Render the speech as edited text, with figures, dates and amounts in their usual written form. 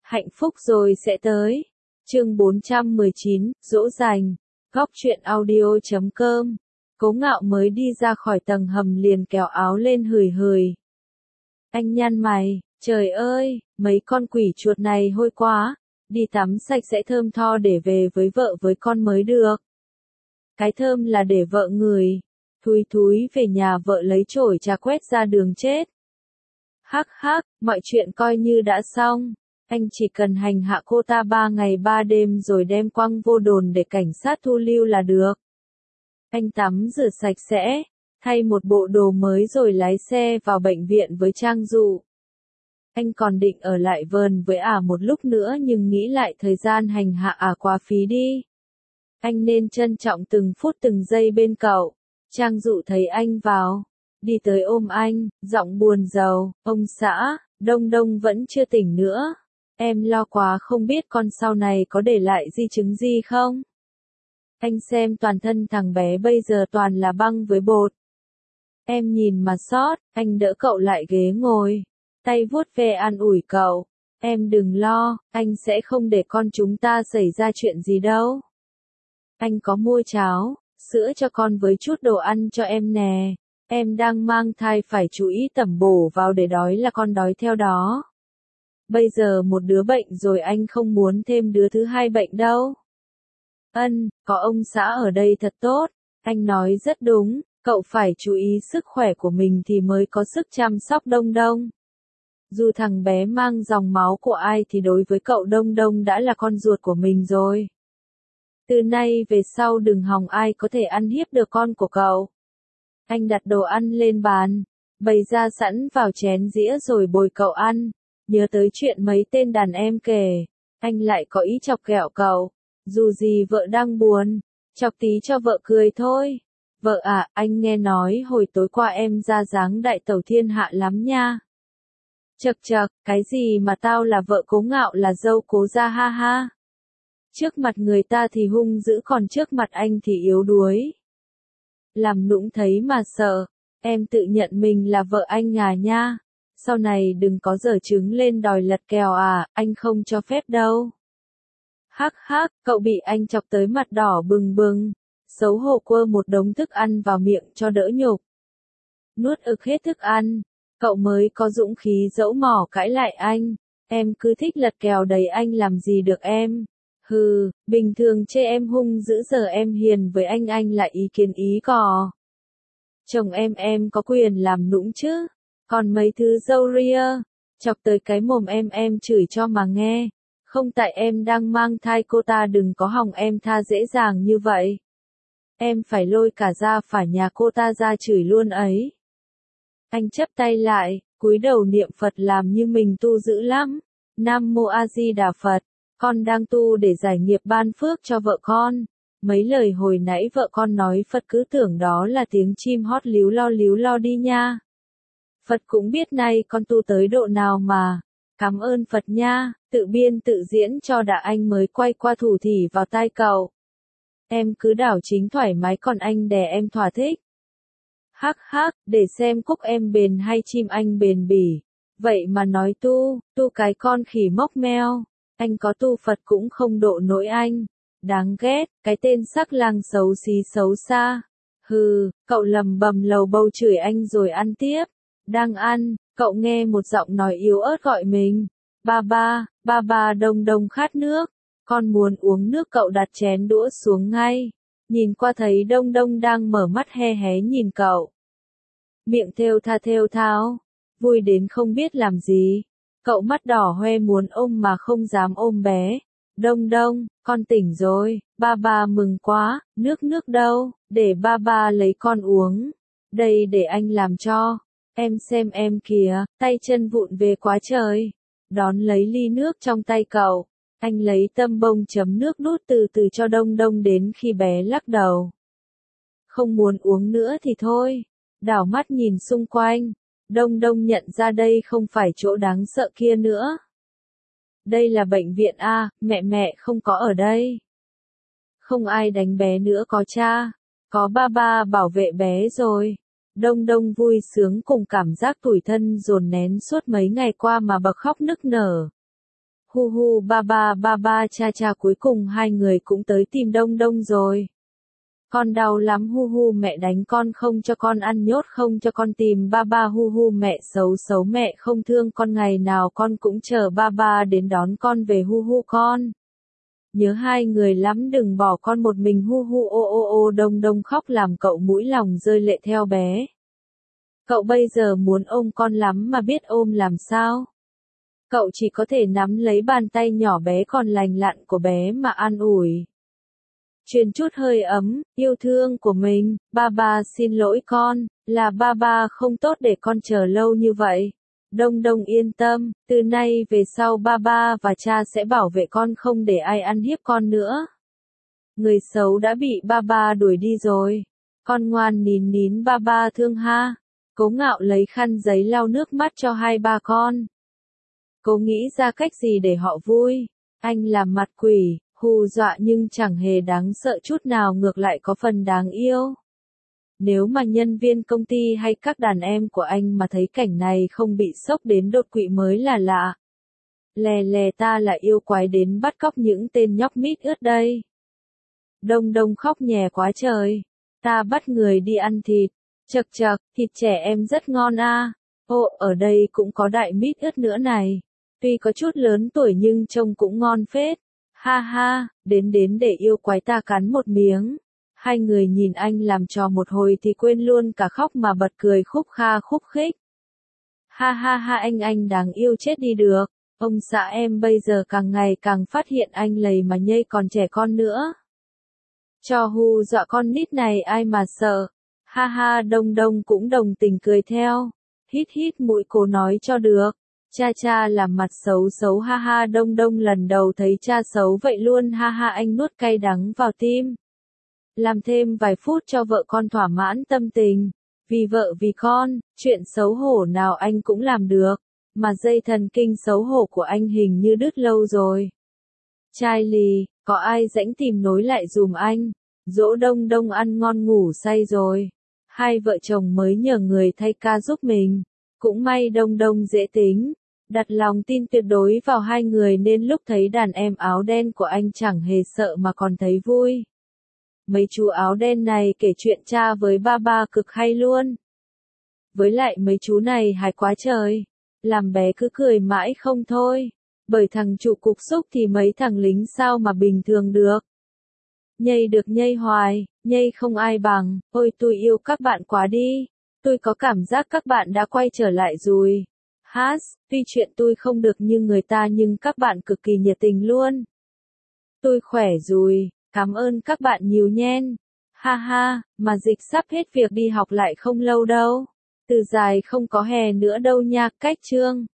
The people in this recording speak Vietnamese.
Hạnh phúc rồi sẽ tới. Chương 419, dỗ dành. Góc truyện audio.com. Cố Ngạo mới đi ra khỏi tầng hầm liền kéo áo lên hười hười. Anh nhăn mày, trời ơi, mấy con quỷ chuột này hôi quá, đi tắm sạch sẽ thơm tho để về với vợ với con mới được. Cái thơm là để vợ ngửi. Thúi thúi về nhà vợ lấy chổi trà quét ra đường chết. Hắc hắc, mọi chuyện coi như đã xong. Anh chỉ cần hành hạ cô ta 3 ngày 3 đêm rồi đem quăng vô đồn để cảnh sát thu lưu là được. Anh tắm rửa sạch sẽ, thay một bộ đồ mới rồi lái xe vào bệnh viện với Trang Dụ. Anh còn định ở lại vườn với một lúc nữa nhưng nghĩ lại thời gian hành hạ quá phí đi. Anh nên trân trọng từng phút từng giây bên cậu. Trang Dụ thấy anh vào, đi tới ôm anh, giọng buồn rầu, ông xã, Đông Đông vẫn chưa tỉnh nữa. Em lo quá không biết con sau này có để lại di chứng gì không? Anh xem toàn thân thằng bé bây giờ toàn là băng với bột. Em nhìn mà xót, anh đỡ cậu lại ghế ngồi, tay vuốt ve an ủi cậu. Em đừng lo, anh sẽ không để con chúng ta xảy ra chuyện gì đâu. Anh có mua cháo, sữa cho con với chút đồ ăn cho em nè. Em đang mang thai phải chú ý tẩm bổ vào để đói là con đói theo đó. Bây giờ một đứa bệnh rồi anh không muốn thêm đứa thứ hai bệnh đâu. Có ông xã ở đây thật tốt. Anh nói rất đúng, cậu phải chú ý sức khỏe của mình thì mới có sức chăm sóc Đông Đông. Dù thằng bé mang dòng máu của ai thì đối với cậu Đông Đông đã là con ruột của mình rồi. Từ nay về sau đừng hòng ai có thể ăn hiếp được con của cậu. Anh đặt đồ ăn lên bàn, bày ra sẵn vào chén dĩa rồi bồi cậu ăn. Nhớ tới chuyện mấy tên đàn em kể, anh lại có ý chọc ghẹo cậu. Dù gì vợ đang buồn, chọc tí cho vợ cười thôi. Vợ anh nghe nói hồi tối qua em ra dáng đại tẩu thiên hạ lắm nha. Chậc chậc, cái gì mà tao là vợ Cố Ngạo là dâu Cố gia ha ha. Trước mặt người ta thì hung dữ còn trước mặt anh thì yếu đuối. Làm nũng thấy mà sợ, em tự nhận mình là vợ anh nha. Sau này đừng có giở trứng lên đòi lật kèo anh không cho phép đâu. Hắc hắc, cậu bị anh chọc tới mặt đỏ bừng bừng, xấu hổ quơ một đống thức ăn vào miệng cho đỡ nhục. Nuốt ực hết thức ăn, cậu mới có dũng khí dẫu mỏ cãi lại anh. Em cứ thích lật kèo đầy anh làm gì được em. Hừ, bình thường chê em hung dữ giờ em hiền với anh lại ý kiến ý cò. Chồng em có quyền làm nũng chứ. Còn mấy thứ dâu ria, chọc tới cái mồm em chửi cho mà nghe. Không tại em đang mang thai cô ta đừng có hòng em tha dễ dàng như vậy. Em phải lôi cả gia phả nhà cô ta ra chửi luôn ấy. Anh chắp tay lại, cúi đầu niệm Phật làm như mình tu dữ lắm. Nam Mô A Di Đà Phật, con đang tu để giải nghiệp ban phước cho vợ con. Mấy lời hồi nãy vợ con nói Phật cứ tưởng đó là tiếng chim hót líu lo đi nha. Phật cũng biết nay con tu tới độ nào mà. Cảm ơn Phật nha, tự biên tự diễn cho đã anh mới quay qua thủ thỉ vào tai cậu. Em cứ đảo chính thoải mái còn anh đè em thỏa thích. Hắc hắc, để xem cúc em bền hay chim anh bền bỉ. Vậy mà nói tu cái con khỉ mốc meo. Anh có tu Phật cũng không độ nỗi anh. Đáng ghét, cái tên sắc lang xấu xí xấu xa. Hừ, cậu lầm bầm lầu bầu chửi anh rồi ăn tiếp. Đang ăn, cậu nghe một giọng nói yếu ớt gọi mình. Ba Đông Đông khát nước. Con muốn uống nước cậu đặt chén đũa xuống ngay. Nhìn qua thấy Đông Đông đang mở mắt hé hé nhìn cậu. Miệng thêu thao, vui đến không biết làm gì. Cậu mắt đỏ hoe muốn ôm mà không dám ôm bé. Đông Đông, con tỉnh rồi, ba mừng quá, nước đâu, để ba lấy con uống. Đây để anh làm cho. Em xem em kìa, tay chân vụn về quá trời. Đón lấy ly nước trong tay cậu. Anh lấy tăm bông chấm nước đút từ từ cho Đông Đông đến khi bé lắc đầu. Không muốn uống nữa thì thôi. Đảo mắt nhìn xung quanh. Đông Đông nhận ra đây không phải chỗ đáng sợ kia nữa. Đây là bệnh viện mẹ không có ở đây. Không ai đánh bé nữa có cha. Có ba bảo vệ bé rồi. Đông Đông vui sướng cùng cảm giác tủi thân dồn nén suốt mấy ngày qua mà bật khóc nức nở. Hu hu ba ba cha cha cuối cùng hai người cũng tới tìm Đông Đông rồi. Con đau lắm hu hu mẹ đánh con không cho con ăn nhốt không cho con tìm ba ba hu hu mẹ xấu xấu mẹ không thương con ngày nào con cũng chờ ba ba đến đón con về hu hu con. Nhớ hai người lắm đừng bỏ con một mình hu hu ô ô ô Đông Đông khóc làm cậu mũi lòng rơi lệ theo bé. Cậu bây giờ muốn ôm con lắm mà biết ôm làm sao. Cậu chỉ có thể nắm lấy bàn tay nhỏ bé còn lành lặn của bé mà an ủi. Truyền chút hơi ấm, yêu thương của mình, ba ba xin lỗi con, là ba ba không tốt để con chờ lâu như vậy. Đông Đông yên tâm, từ nay về sau ba ba và cha sẽ bảo vệ con không để ai ăn hiếp con nữa. Người xấu đã bị ba ba đuổi đi rồi. Con ngoan nín nín ba ba thương ha. Cố Ngạo lấy khăn giấy lau nước mắt cho hai ba con. Cố nghĩ ra cách gì để họ vui. Anh làm mặt quỷ, hù dọa nhưng chẳng hề đáng sợ chút nào ngược lại có phần đáng yêu. Nếu mà nhân viên công ty hay các đàn em của anh mà thấy cảnh này không bị sốc đến đột quỵ mới là lạ. Lè lè ta là yêu quái đến bắt cóc những tên nhóc mít ướt đây. Đông Đông khóc nhè quá trời. Ta bắt người đi ăn thịt. Chậc chậc, thịt trẻ em rất ngon a. Ồ, ở đây cũng có đại mít ướt nữa này. Tuy có chút lớn tuổi nhưng trông cũng ngon phết. Ha ha, đến để yêu quái ta cắn một miếng. Hai người nhìn anh làm trò một hồi thì quên luôn cả khóc mà bật cười khúc kha khúc khích. Ha ha ha anh đáng yêu chết đi được. Ông xã em bây giờ càng ngày càng phát hiện anh lầy mà nhây còn trẻ con nữa. Cho hù dọa con nít này ai mà sợ. Ha ha Đông Đông cũng đồng tình cười theo. Hít hít mũi cố nói cho được. Cha cha làm mặt xấu xấu ha ha Đông Đông lần đầu thấy cha xấu vậy luôn ha ha anh nuốt cay đắng vào tim. Làm thêm vài phút cho vợ con thỏa mãn tâm tình. Vì vợ vì con, chuyện xấu hổ nào anh cũng làm được. Mà dây thần kinh xấu hổ của anh hình như đứt lâu rồi. Chai lì, có ai rãnh tìm nối lại dùm anh. Dỗ Đông Đông ăn ngon ngủ say rồi. Hai vợ chồng mới nhờ người thay ca giúp mình. Cũng may Đông Đông dễ tính. Đặt lòng tin tuyệt đối vào hai người nên lúc thấy đàn em áo đen của anh chẳng hề sợ mà còn thấy vui. Mấy chú áo đen này kể chuyện cha với ba ba cực hay luôn. Với lại mấy chú này hài quá trời. Làm bé cứ cười mãi không thôi. Bởi thằng chủ cục xúc thì mấy thằng lính sao mà bình thường được. Nhây được nhây hoài, nhây không ai bằng. Ôi tôi yêu các bạn quá đi. Tôi có cảm giác các bạn đã quay trở lại rồi. Hát, tuy chuyện tôi không được như người ta nhưng các bạn cực kỳ nhiệt tình luôn. Tôi khỏe rồi, cảm ơn các bạn nhiều nhen. Ha ha, mà dịch sắp hết việc đi học lại không lâu đâu. Từ dài không có hè nữa đâu nha, cách chương.